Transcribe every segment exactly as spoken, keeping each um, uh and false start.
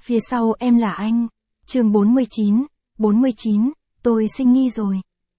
Phía sau em là anh. Chương bốn mươi chín, bốn mươi chín, tôi sinh nghi rồi.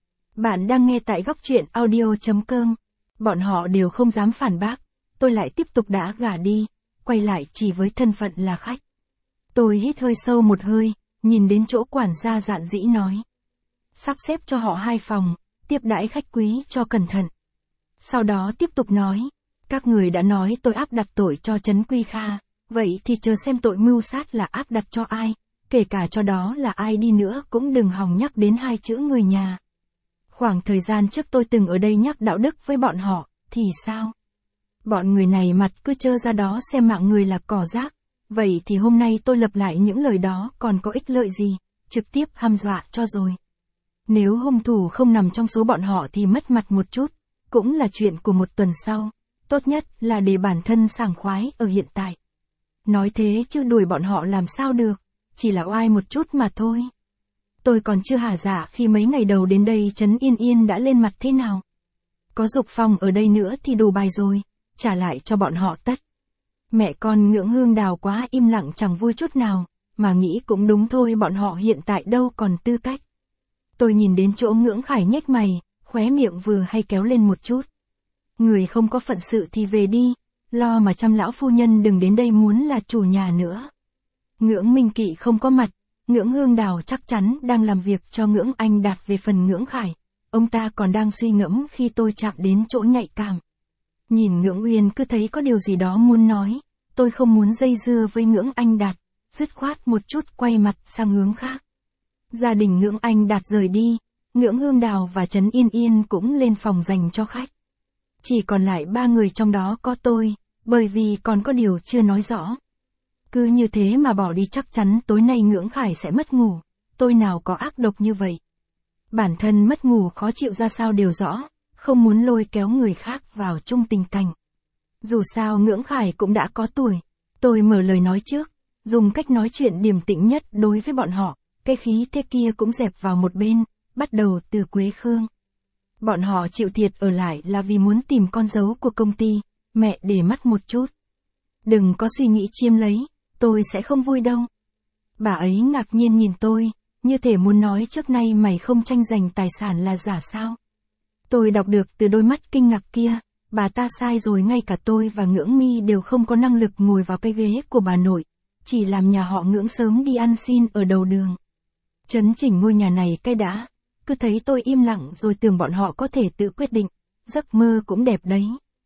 Bạn đang nghe tại góc truyện audio chấm com. Bọn họ đều không dám phản bác, tôi lại tiếp tục đã gả đi, quay lại chỉ với thân phận là khách. Tôi hít hơi sâu một hơi, nhìn đến chỗ quản gia dạn dĩ nói. Sắp xếp cho họ hai phòng, tiếp đãi khách quý cho cẩn thận. Sau đó tiếp tục nói, các người đã nói tôi áp đặt tội cho Trấn Quy Kha, vậy thì chờ xem tội mưu sát là áp đặt cho ai, kể cả cho đó là ai đi nữa cũng đừng hòng nhắc đến hai chữ người nhà. Khoảng thời gian trước tôi từng ở đây nhắc đạo đức với bọn họ, thì sao? Bọn người này mặt cứ trơ ra đó xem mạng người là cỏ rác, vậy thì hôm nay tôi lặp lại những lời đó còn có ích lợi gì, trực tiếp hăm dọa cho rồi. Nếu hung thủ không nằm trong số bọn họ thì mất mặt một chút, cũng là chuyện của một tuần sau, tốt nhất là để bản thân sảng khoái ở hiện tại. Nói thế chứ đuổi bọn họ làm sao được, chỉ là oai một chút mà thôi. Tôi còn chưa hả dạ khi mấy ngày đầu đến đây Trấn Yên Yên đã lên mặt thế nào. Có Dục Phong ở đây nữa thì đủ bài rồi, trả lại cho bọn họ tất. Mẹ con Ngưỡng Hương Đào quá im lặng chẳng vui chút nào, mà nghĩ cũng đúng thôi, bọn họ hiện tại đâu còn tư cách. Tôi nhìn đến chỗ Ngưỡng Khải nhếch mày, khóe miệng vừa hay kéo lên một chút. Người không có phận sự thì về đi, lo mà chăm lão phu nhân đừng đến đây muốn là chủ nhà nữa. Ngưỡng Minh Kỵ không có mặt, Ngưỡng Hương Đào chắc chắn đang làm việc cho Ngưỡng Anh Đạt về phần Ngưỡng Khải. Ông ta còn đang suy ngẫm khi tôi chạm đến chỗ nhạy cảm. Nhìn Ngưỡng Uyên cứ thấy có điều gì đó muốn nói, tôi không muốn dây dưa với Ngưỡng Anh Đạt, dứt khoát một chút quay mặt sang hướng khác. Gia đình Ngưỡng Anh Đạt rời đi, Ngưỡng Hương Đào và Trấn Yên Yên cũng lên phòng dành cho khách. Chỉ còn lại ba người trong đó có tôi, bởi vì còn có điều chưa nói rõ. Cứ như thế mà bỏ đi chắc chắn tối nay Ngưỡng Khải sẽ mất ngủ, tôi nào có ác độc như vậy. Bản thân mất ngủ khó chịu ra sao đều rõ, không muốn lôi kéo người khác vào chung tình cảnh. Dù sao Ngưỡng Khải cũng đã có tuổi, tôi mở lời nói trước, dùng cách nói chuyện điềm tĩnh nhất đối với bọn họ, cái khí thế kia cũng dẹp vào một bên, bắt đầu từ Quế Khương. Bọn họ chịu thiệt ở lại là vì muốn tìm con dấu của công ty, mẹ để mắt một chút. Đừng có suy nghĩ chiếm lấy, tôi sẽ không vui đâu. Bà ấy ngạc nhiên nhìn tôi, như thể muốn nói trước nay mày không tranh giành tài sản là giả sao. Tôi đọc được từ đôi mắt kinh ngạc kia, bà ta sai rồi, ngay cả tôi và Ngưỡng Mi đều không có năng lực ngồi vào cái ghế của bà nội, chỉ làm nhà họ Ngưỡng sớm đi ăn xin ở đầu đường. Chấn chỉnh ngôi nhà này cái đã, cứ thấy tôi im lặng rồi tưởng bọn họ có thể tự quyết định, giấc mơ cũng đẹp đấy.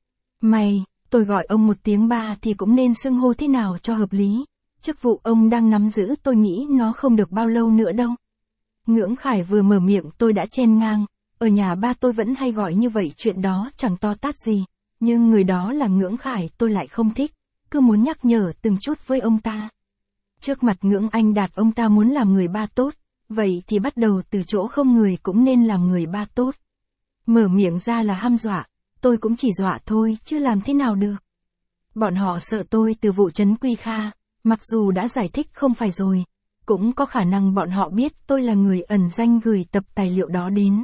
Mày, tôi gọi ông một tiếng ba thì cũng nên xưng hô thế nào cho hợp lý, chức vụ ông đang nắm giữ tôi nghĩ nó không được bao lâu nữa đâu. Ngưỡng Khải vừa mở miệng tôi đã chen ngang, ở nhà ba tôi vẫn hay gọi như vậy, chuyện đó chẳng to tát gì, nhưng người đó là Ngưỡng Khải tôi lại không thích, cứ muốn nhắc nhở từng chút với ông ta. Trước mặt Ngưỡng Anh Đạt ông ta muốn làm người ba tốt, vậy thì bắt đầu từ chỗ không người cũng nên làm người ba tốt. Mở miệng ra là hăm dọa, tôi cũng chỉ dọa thôi chứ làm thế nào được. Bọn họ sợ tôi từ vụ Trấn Quy Kha, mặc dù đã giải thích không phải rồi, cũng có khả năng bọn họ biết tôi là người ẩn danh gửi tập tài liệu đó đến.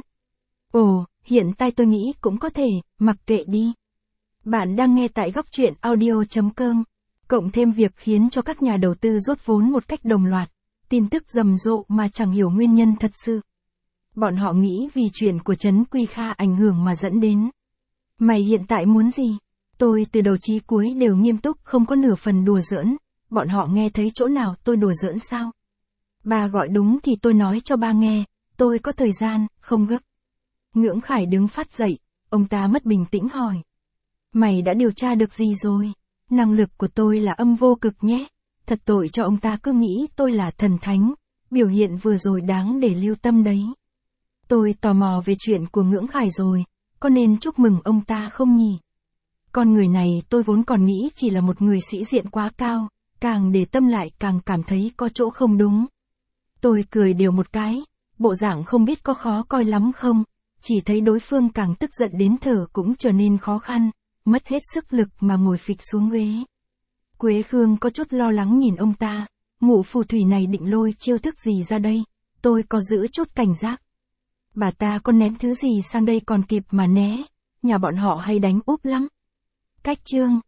Ồ, hiện tại tôi nghĩ cũng có thể, mặc kệ đi. Bạn đang nghe tại góc truyện audio chấm com, cộng thêm việc khiến cho các nhà đầu tư rút vốn một cách đồng loạt, tin tức rầm rộ mà chẳng hiểu nguyên nhân thật sự. Bọn họ nghĩ vì chuyện của Trấn Quy Kha ảnh hưởng mà dẫn đến. Mày hiện tại muốn gì? Tôi từ đầu chí cuối đều nghiêm túc, không có nửa phần đùa giỡn. Bọn họ nghe thấy chỗ nào tôi đùa giỡn sao? Bà gọi đúng thì tôi nói cho ba nghe, tôi có thời gian, không gấp. Ngưỡng Khải đứng phát dậy, ông ta mất bình tĩnh hỏi. Mày đã điều tra được gì rồi? Năng lực của tôi là âm vô cực nhé. Thật tội cho ông ta cứ nghĩ tôi là thần thánh, biểu hiện vừa rồi đáng để lưu tâm đấy. Tôi tò mò về chuyện của Ngưỡng Khải rồi, có nên chúc mừng ông ta không nhỉ? Con người này tôi vốn còn nghĩ chỉ là một người sĩ diện quá cao, càng để tâm lại càng cảm thấy có chỗ không đúng. Tôi cười đều một cái, bộ dạng không biết có khó coi lắm không, chỉ thấy đối phương càng tức giận đến thở cũng trở nên khó khăn, mất hết sức lực mà ngồi phịch xuống ghế. Quế Khương có chút lo lắng nhìn ông ta, mụ phù thủy này định lôi chiêu thức gì ra đây, tôi có giữ chút cảnh giác. Bà ta có ném thứ gì sang đây còn kịp mà né, nhà bọn họ hay đánh úp lắm. Cách chương,